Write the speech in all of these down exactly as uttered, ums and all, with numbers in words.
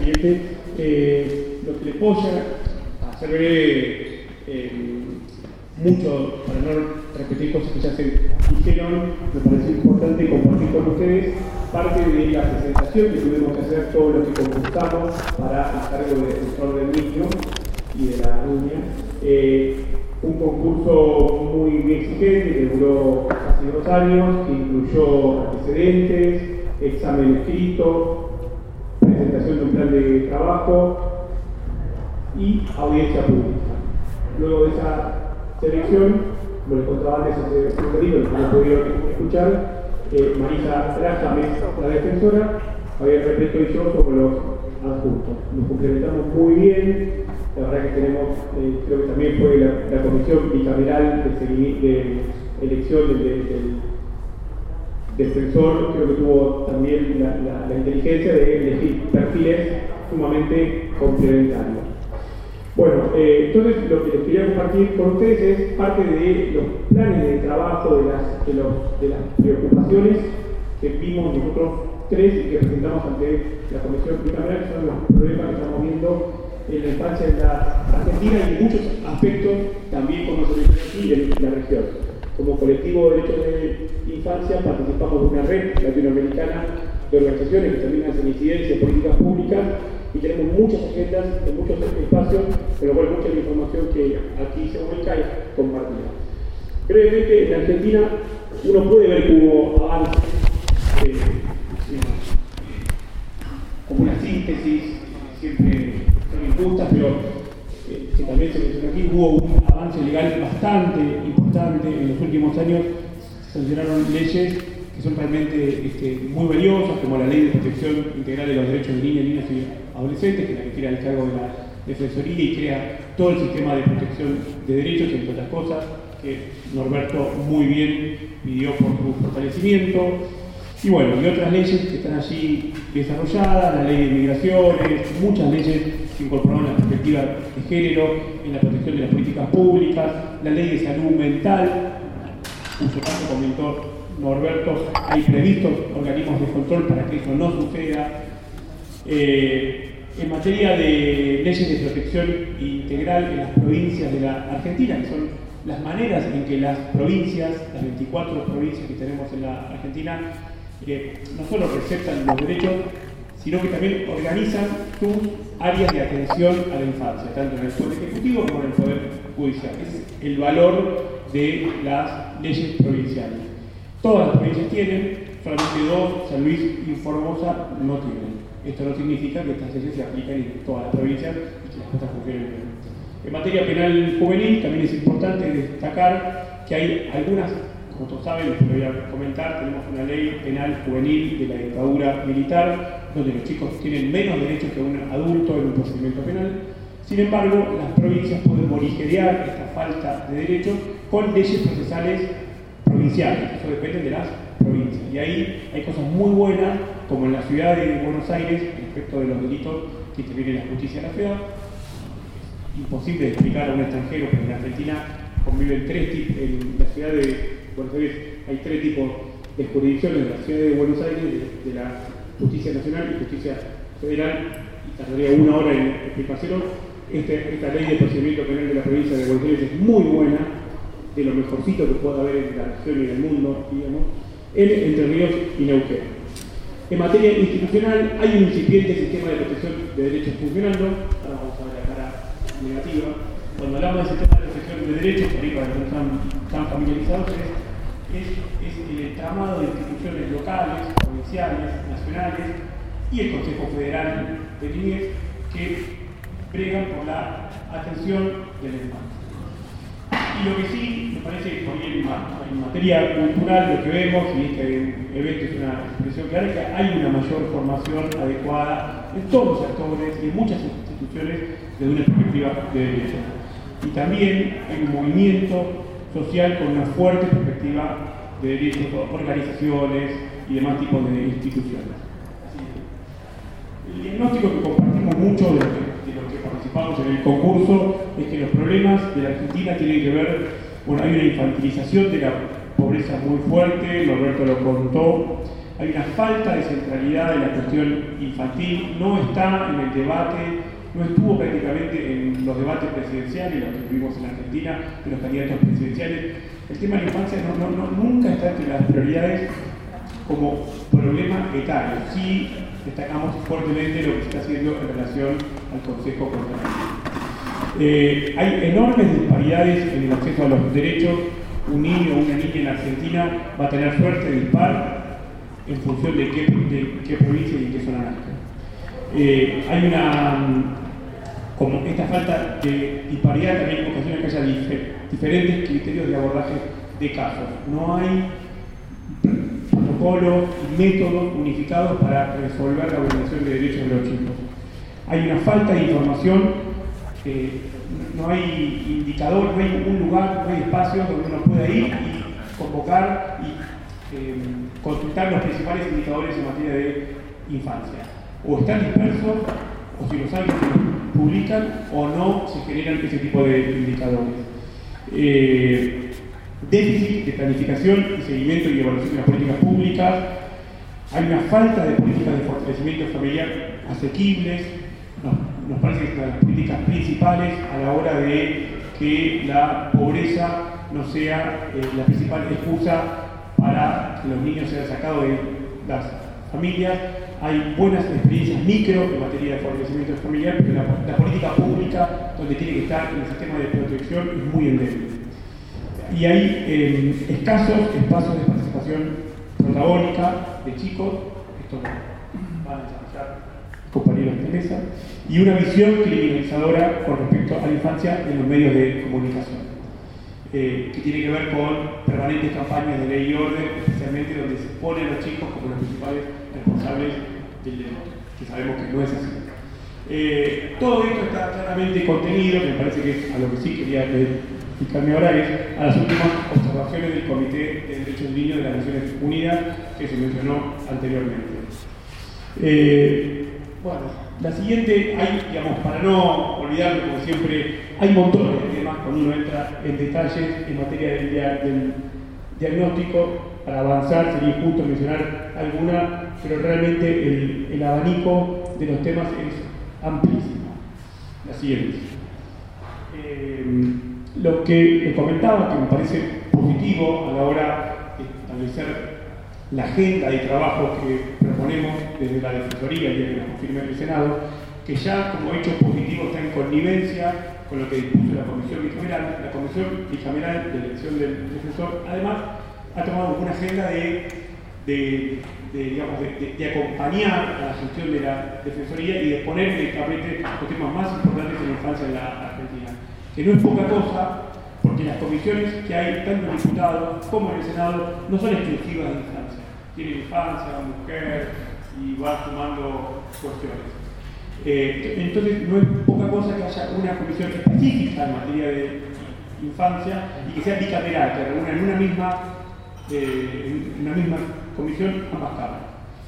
siguiente. Eh, lo que le apoya, a hacer breve, eh, mucho, para no repetir cosas que ya se dijeron, me pareció importante compartir con ustedes parte de la presentación que tuvimos que hacer todos los que concursamos para el cargo de defensor del niño y de la niña. Eh, un concurso muy, muy exigente que duró casi dos años, que incluyó antecedentes, examen escrito, presentación de un plan de trabajo y audiencia pública. Luego de esa selección, como les contaba antes hace un periodo, que no pudieron escuchar, eh, Marisa Graham es la defensora, Javier Repleto y yo somos los adjuntos. Nos complementamos muy bien, la verdad que tenemos, eh, creo que también fue la, la comisión bicameral de, de elección del, del, del defensor, creo que tuvo también la, la, la inteligencia de elegir perfiles sumamente complementarios. Bueno, eh, entonces lo que les quería compartir con ustedes es parte de los planes de trabajo, de las, de los, de las preocupaciones que vimos nosotros tres y que presentamos ante la Comisión Bicameral, que son los problemas que estamos viendo en la infancia en la Argentina y en muchos aspectos también como se dice aquí en la región. Como colectivo de derechos de infancia participamos de una red latinoamericana de organizaciones que también hacen incidencia en políticas públicas y tenemos muchas agendas en muchos espacios, con lo cual mucha de la información que aquí se vuelca es compartida. Brevemente, en Argentina uno puede ver que hubo avances, eh, como una síntesis, siempre son injustas, pero eh, que también se menciona aquí, hubo un avance legal bastante importante en los últimos años. Se sancionaron leyes que son realmente este, muy valiosas, como la Ley de Protección Integral de los Derechos de Niñas, Niños y Adolescentes, que es la que crea el cargo de la Defensoría y crea todo el sistema de protección de derechos, entre otras cosas, que Norberto muy bien pidió por su fortalecimiento. Y bueno, y otras leyes que están allí desarrolladas, la Ley de Migraciones, muchas leyes que incorporaron la perspectiva de género en la protección de las políticas públicas, la Ley de Salud Mental, cuyo caso comentó Norberto, hay previstos organismos de control para que eso no suceda. Eh, en materia de leyes de protección integral en las provincias de la Argentina, que son las maneras en que las provincias, las veinticuatro provincias que tenemos en la Argentina, que no solo receptan los derechos, sino que también organizan sus áreas de atención a la infancia, tanto en el Poder Ejecutivo como en el Poder Judicial. Ese es el valor de las leyes provinciales. Todas las provincias tienen, solamente dos, San Luis y Formosa, no tienen. Esto no significa que estas leyes se aplican en todas las provincias y que las cosas funcionen bien. En materia penal juvenil también es importante destacar que hay algunas, como todos saben, les voy a comentar, tenemos una ley penal juvenil de la dictadura militar, donde los chicos tienen menos derechos que un adulto en un procedimiento penal. Sin embargo, las provincias pueden morigerar esta falta de derechos con leyes procesales provinciales, eso depende de las provincias. Y ahí hay cosas muy buenas, como en la ciudad de Buenos Aires, respecto de los delitos que interviene la justicia de la ciudad. Imposible de explicar a un extranjero, pero en Argentina conviven tres tipos, en la ciudad de Buenos Aires hay tres tipos de jurisdicciones, en la ciudad de Buenos Aires, de, de la justicia nacional y justicia federal, y tardaría una hora en explicárselo. Este, esta ley de procedimiento penal de la provincia de Buenos Aires es muy buena, de lo mejorcito que pueda haber en la región y en el mundo, digamos, en Entre Ríos y Neuquén. En materia institucional, hay un incipiente sistema de protección de derechos funcionando. Ahora vamos a ver la cara negativa. Cuando hablamos de sistema de protección de derechos, por ahí para que no están tan familiarizados, es, es, es el entramado de instituciones locales, provinciales, nacionales y el Consejo Federal de Niñez que bregan por la atención de la infancia. Y lo que sí, me parece que en, en materia cultural lo que vemos, y este evento es una expresión clara, es que hay una mayor formación adecuada en todos los actores y en muchas instituciones desde una perspectiva de derechos. Y también hay un movimiento social con una fuerte perspectiva de derechos, organizaciones y demás tipos de instituciones. El diagnóstico que compartimos mucho de lo que, de lo que participamos en el concurso es que los problemas de la Argentina tienen que ver, bueno, hay una infantilización de la pobreza muy fuerte, Norberto lo contó, Hay una falta de centralidad de la cuestión infantil, no está en el debate, no estuvo prácticamente en los debates presidenciales, los que tuvimos en Argentina, de los candidatos presidenciales. El tema de la infancia no, no, no, nunca está entre las prioridades como problema etario. Sí destacamos fuertemente lo que se está haciendo en relación al Consejo contra la Niñez. Eh, hay enormes disparidades en el acceso a los derechos. Un niño o una niña en Argentina va a tener suerte de dispar en función de qué, de qué provincia y en qué zona nazca. Eh, hay una, como esta falta de disparidad también ocasiona que haya difer, diferentes criterios de abordaje de casos. No hay protocolos y métodos unificados para resolver la vulneración de derechos de los chicos. Hay una falta de información, eh, no hay indicador, no hay un lugar, no hay espacios donde uno pueda ir y convocar y eh, consultar los principales indicadores en materia de infancia. O están dispersos, o si los hay, se publican, o no se generan ese tipo de indicadores. Eh, déficit de planificación y seguimiento y evaluación de las políticas públicas. Hay una falta de políticas de fortalecimiento familiar asequibles. Nos, nos parece que son las políticas principales a la hora de que la pobreza no sea eh, la principal excusa para que los niños sean sacados de las familias. Hay buenas experiencias micro en materia de fortalecimiento familiar, pero la, la política pública, donde tiene que estar en el sistema de protección, es muy endeble. Y hay eh, escasos espacios de participación protagónica de chicos, esto lo van a desarrollar compañeros de mesa, y una visión criminalizadora con respecto a la infancia en los medios de comunicación. Eh, que tiene que ver con permanentes campañas de ley y orden, especialmente donde se ponen a los chicos como los principales responsables del delito, que sabemos que no es así. Eh, todo esto está claramente contenido, me parece que es a lo que sí quería fijarme ahora, es a las últimas observaciones del Comité de Derechos del Niño de las Naciones Unidas, que se mencionó anteriormente. Eh, bueno, la siguiente, hay, digamos, para no olvidarlo, como siempre, hay montones de temas cuando uno entra en detalles en materia del, del diagnóstico. Para avanzar sería injusto mencionar alguna, pero realmente el, el abanico de los temas es amplísimo. La siguiente. Eh, lo que les comentaba, que me parece positivo a la hora de establecer la agenda de trabajo que proponemos desde la Defensoría, y que lo confirme el Senado, que ya como hecho positivo está en connivencia con lo que dispuso la Comisión Bicameral. La Comisión Bicameral de Elección del Defensor, además, ha tomado una agenda de, de, de, digamos, de, de, de acompañar a la gestión de la Defensoría y de poner en el tapete los temas más importantes de la infancia en la Argentina. Que no es poca cosa, porque las comisiones que hay, tanto en diputados como en el Senado, no son exclusivas de infancia. Tienen infancia, mujer, y va sumando cuestiones. Eh, entonces, no es poca cosa que haya una comisión específica en materia de infancia y que sea bicameral, que reúna en una misma, eh, en una misma comisión ambas cámaras.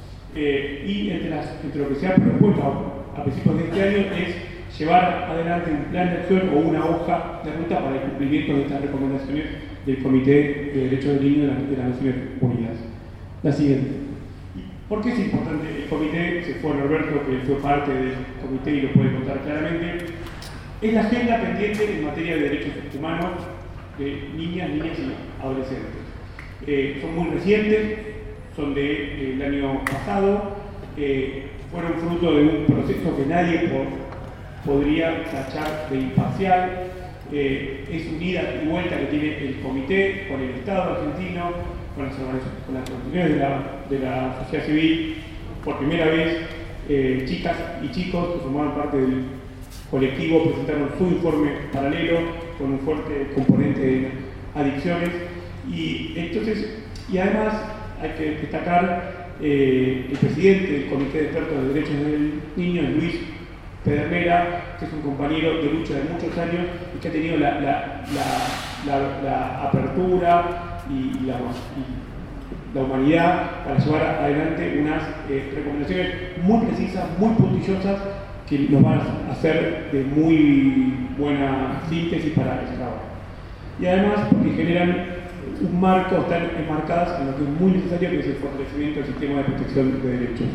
Eh, y entre, las, entre lo que se ha propuesto a, a principios de este año es llevar adelante un plan de acción o una hoja de ruta para el cumplimiento de estas recomendaciones del Comité de Derechos del Niño de, la, de las Naciones Unidas. La siguiente. ¿Por qué es importante el comité? Se fue Norberto, que fue parte del comité y lo puede contar claramente. Es la agenda pendiente en materia de derechos humanos de niñas, niñas y adolescentes. Eh, son muy recientes, son del de, año pasado, eh, fueron fruto de un proceso que nadie por, podría tachar de imparcial. Eh, es un ida y vuelta que tiene el comité con el Estado argentino, con las, con las organizaciones de la, de la sociedad civil. Por primera vez, eh, chicas y chicos que formaron parte del colectivo presentaron su informe paralelo con un fuerte componente de adicciones. Y, entonces, y además hay que destacar eh, el presidente del Comité de Expertos de Derechos del Niño, Luis Pedernera, que es un compañero de lucha de muchos años y que ha tenido la, la, la, la, la apertura y la, y la humanidad para llevar adelante unas eh, recomendaciones muy precisas, muy puntillosas, que nos van a hacer de muy buena síntesis para ese trabajo. Y además porque generan un marco, están enmarcadas en lo que es muy necesario, que es el fortalecimiento del sistema de protección de derechos.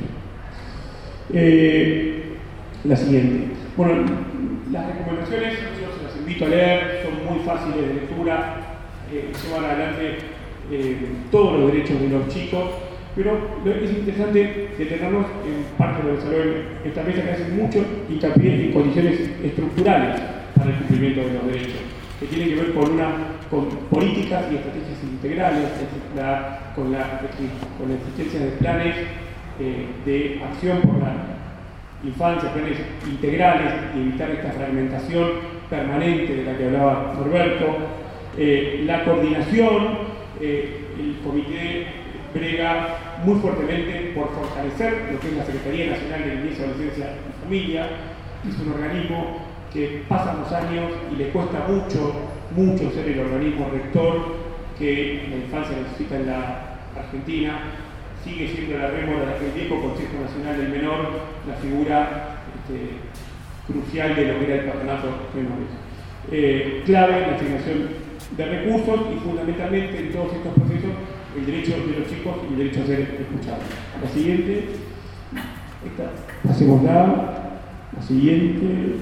Eh, la siguiente. Bueno, las recomendaciones, yo se las invito a leer, son muy fáciles de lectura, eh, llevan adelante eh, todos los derechos de los chicos, pero es interesante detenernos en parte de lo que salió en esta mesa, que hace mucho hincapié en condiciones estructurales para el cumplimiento de los derechos, que tienen que ver con, una, con políticas y estrategias integrales, la, con, la, con la existencia de planes eh, de acción por la infancia, planes integrales y evitar esta fragmentación permanente de la que hablaba Norberto, eh, la coordinación, eh, el comité brega muy fuertemente por fortalecer lo que es la Secretaría Nacional de Niñez, Adolescencia y Familia. Es un organismo que pasan los años y le cuesta mucho, mucho ser el organismo rector que la infancia necesita en la Argentina. Sigue siendo la rémora del viejo Consejo Nacional del Menor, la figura este, crucial de lo que era el patronato de menores. Eh, clave en la asignación de recursos y fundamentalmente en todos estos procesos el derecho de los chicos y el derecho a ser escuchados. La siguiente, esta, hacemos la, la siguiente,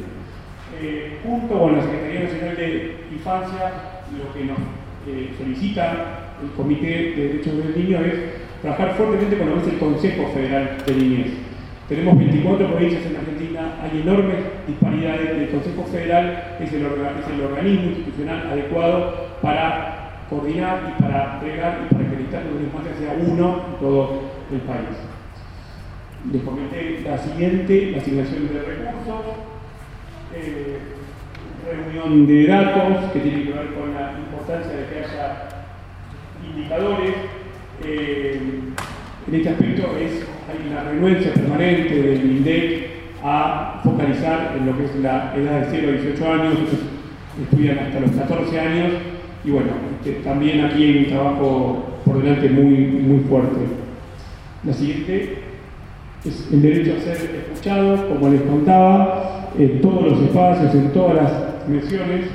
eh, junto con la Secretaría Nacional de Infancia, lo que nos eh, solicita el Comité de Derechos del Niño es trabajar fuertemente con lo que es el Consejo Federal de Niñez. Tenemos veinticuatro provincias en la Argentina, hay enormes disparidades. El Consejo Federal es el, orga, es el organismo institucional adecuado para coordinar y para bregar y para que el Estado de la Infancia sea uno en todo el país. Les comenté la siguiente, la asignación de recursos, eh, reunión de datos que tiene que ver con la importancia de que haya indicadores. Eh, en este aspecto es, hay una renuencia permanente del INDEC a focalizar en lo que es la edad de cero a dieciocho años, estudian hasta los catorce años, y bueno, este, también aquí hay un trabajo por delante muy, muy fuerte. La siguiente es el derecho a ser escuchado, como les contaba, en todos los espacios, en todas las dimensiones.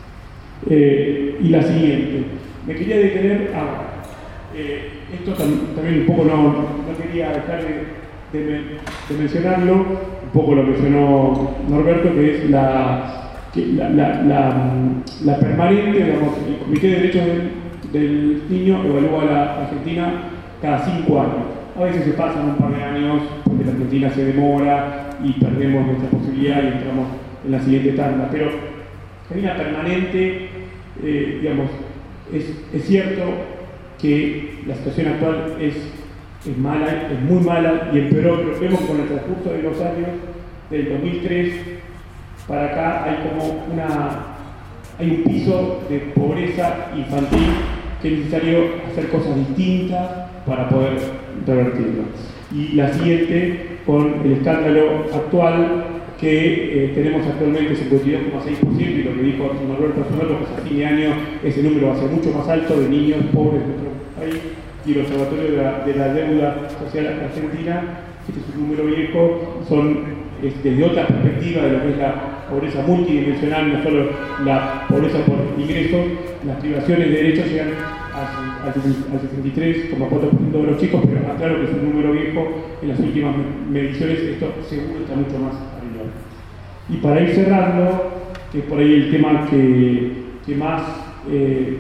Eh, y la siguiente, me quería detener ahora. Eh, esto tam también un poco no, no quería dejar de, de, de mencionarlo, un poco lo mencionó Norberto, que es la, que la, la, la, la permanente, digamos, el Comité de Derechos del, del Niño evalúa a la Argentina cada cinco años. A veces se pasan un par de años porque la Argentina se demora y perdemos nuestra posibilidad y entramos en la siguiente tanda, pero hay una permanente, eh, digamos, es, es cierto que la situación actual es, es mala, es muy mala y empeoró, pero vemos con el transcurso de los años, del dos mil tres para acá, hay como una, hay un piso de pobreza infantil que es necesario hacer cosas distintas para poder revertirlo. Y la siguiente, con el escándalo actual que eh, tenemos actualmente cincuenta y dos coma seis por ciento, y lo que dijo Norberto hace un rato, que a fin de año ese número va a ser mucho más alto de niños pobres de nuestro país, y el Observatorio de la, de la Deuda Social Argentina, este es un número viejo, son es, desde otra perspectiva de lo que es la pobreza multidimensional, no solo la pobreza por ingresos, las privaciones de derechos llegan al, al sesenta y tres coma cuatro por ciento de los chicos, pero aclaro que es un número viejo, en las últimas mediciones esto seguro está mucho más arriba. Y para ir cerrando, que es por ahí el tema que, que más eh,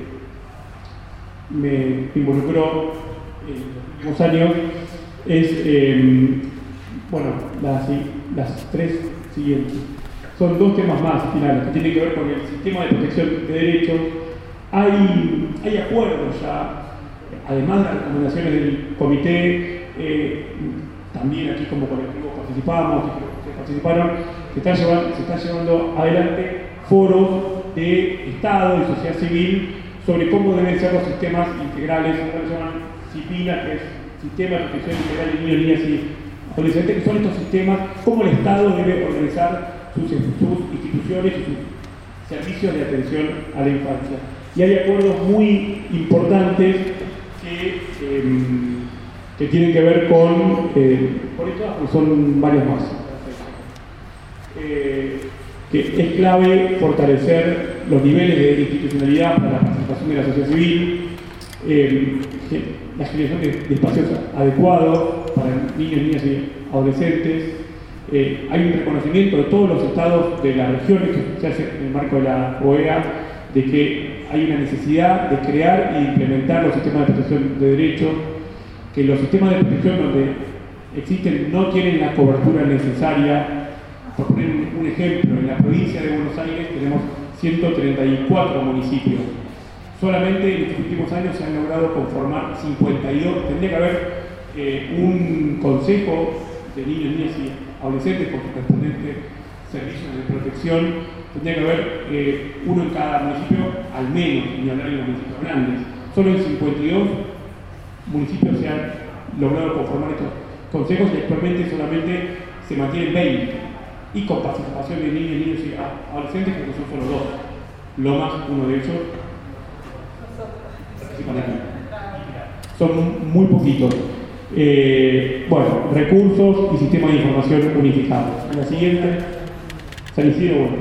me involucró en los últimos años, es, eh, bueno, las, las tres siguientes. Son dos temas más finales que tienen que ver con el sistema de protección de derechos. Hay, hay acuerdos ya, además de las recomendaciones del comité, eh, también aquí como colectivo participamos, que participaron, se están llevando, se están llevando adelante foros de Estado y sociedad civil sobre cómo deben ser los sistemas integrales, lo que se llaman CIPINA, que es Sistema de Protección Integral de Niños, Niñas y Adolescentes, que son estos sistemas, cómo el Estado debe organizar sus, sus instituciones y sus servicios de atención a la infancia. Y hay acuerdos muy importantes que, eh, que tienen que ver con, eh, por esto, pues son varios más. Eh, que es clave fortalecer los niveles de institucionalidad para la participación de la sociedad civil, eh, la generación de, de espacios adecuados para niños, niñas y adolescentes. Eh, hay un reconocimiento de todos los estados de las regiones que se hace en el marco de la O E A, de que hay una necesidad de crear e implementar los sistemas de protección de derechos, que los sistemas de protección donde existen no tienen la cobertura necesaria. Por poner un ejemplo, en la provincia de Buenos Aires tenemos ciento treinta y cuatro municipios. Solamente en estos últimos años se han logrado conformar cincuenta y dos. Tendría que haber eh, un consejo de niños, niñas y adolescentes con sus correspondientes servicios de protección. Tendría que haber eh, uno en cada municipio, al menos, ni hablar en los municipios grandes. Solo en cincuenta y dos municipios se han logrado conformar estos consejos y actualmente solamente se mantienen veinte. Y con participación de niños, niños y adolescentes, porque son solo dos. Lomas, uno de ellos, participan aquí. Son muy poquitos. Eh, bueno, recursos y sistemas de información unificados. La siguiente, San Isidro, bueno.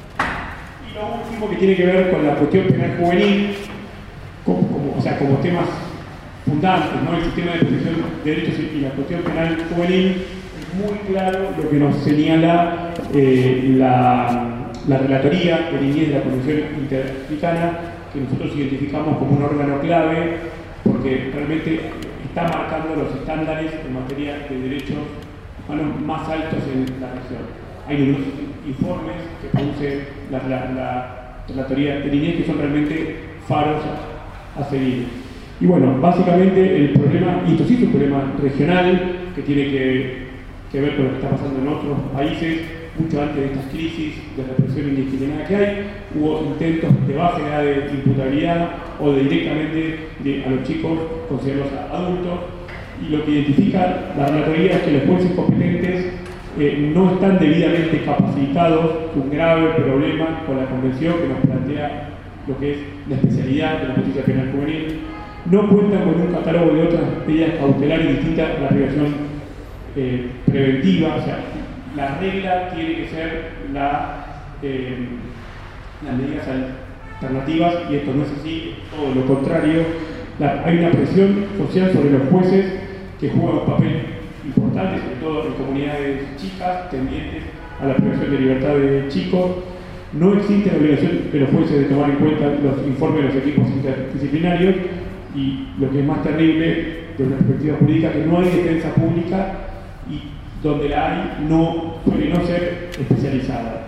Y lo último que tiene que ver con la cuestión penal juvenil, como, como, o sea, como temas fundantes, ¿no? El sistema de protección de derechos y la cuestión penal juvenil, es muy claro lo que nos señala eh, la, la Relatoría de Niñez de la Convención Interamericana, que nosotros identificamos como un órgano clave, porque realmente está marcando los estándares en materia de derechos humanos más altos en la región. Hay numerosos informes que produce la, la, la Relatoría de Niñez que son realmente faros a, a seguir. Y bueno, básicamente el problema, y esto sí es un problema regional que tiene que, que ver con lo que está pasando en otros países. Mucho antes de estas crisis de represión indiscriminada que hay, hubo intentos de baja edad de imputabilidad o de directamente de, a los chicos considerados adultos, y lo que identifica la relatoría es que los jueces competentes eh, no están debidamente capacitados, un grave problema con la convención que nos plantea lo que es la especialidad de la justicia penal juvenil. No cuentan con un catálogo de otras medidas cautelares distintas a la privación eh, preventiva. O sea, la regla tiene que ser la, eh, las medidas alternativas, y esto no es así, todo lo contrario. La, hay una presión social sobre los jueces que juegan un papel importante, sobre todo en comunidades chicas tendientes a la privación de libertad de chicos. No existe la obligación de los jueces de tomar en cuenta los informes de los equipos interdisciplinarios, y lo que es más terrible desde una perspectiva jurídica, que no hay defensa pública, y donde la hay no puede no ser especializada.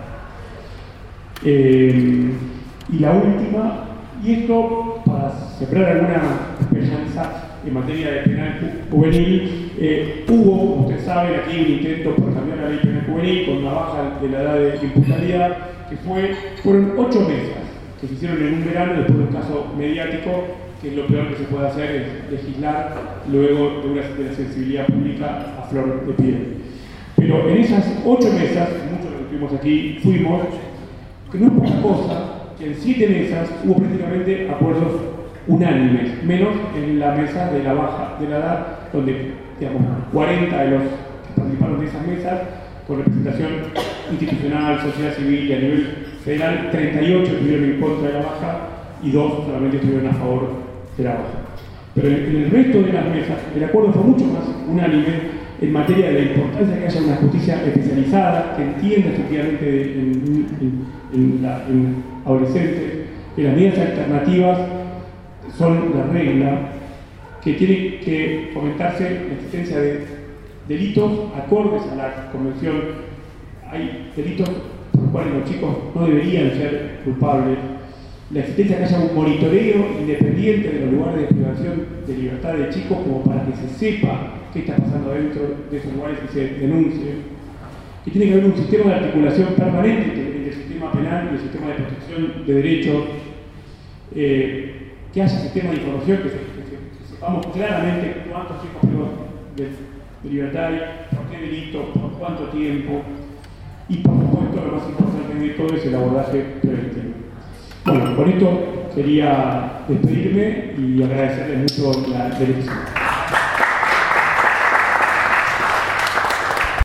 Eh, y la última, y esto para sembrar alguna esperanza en materia de penal juvenil, eh, hubo, como ustedes saben, aquí un intento por cambiar la ley penal juvenil con una baja de la edad de imputabilidad, que fue, fueron ocho mesas que se hicieron en un verano después de un caso mediático, que es lo peor que se puede hacer, es legislar luego de, una, de la sensibilidad pública a flor de piel. Pero en esas ocho mesas, muchos de los que estuvimos aquí fuimos, que no es poca cosa, que en siete mesas hubo prácticamente acuerdos unánimes, menos en la mesa de la baja de la edad, donde, digamos, cuarenta de los que participaron de esas mesas, con representación institucional, sociedad civil y a nivel federal, treinta y ocho estuvieron en contra de la baja y dos solamente estuvieron a favor de la baja. Pero en el resto de las mesas, el acuerdo fue mucho más unánime en materia de la importancia de que haya una justicia especializada, que entienda efectivamente en, en, en, la, en adolescentes, que las medidas alternativas son la regla, que tiene que fomentarse la existencia de delitos acordes a la convención. Hay delitos por los cuales los chicos no deberían ser culpables. La existencia de que haya un monitoreo independiente de los lugares de privación de libertad de chicos, como para que se sepa qué está pasando dentro de esos lugares y se denuncie. Que tiene que haber un sistema de articulación permanente entre el sistema penal y el sistema de protección de derechos. Eh, que haya sistema de información, que, se, que, se, que sepamos claramente cuántos chicos privos de, de libertad hay, por qué delito, por cuánto tiempo, y por supuesto lo más importante de todo es el abordaje preventivo. Bueno, con esto quería despedirme y agradecerles mucho la dirección.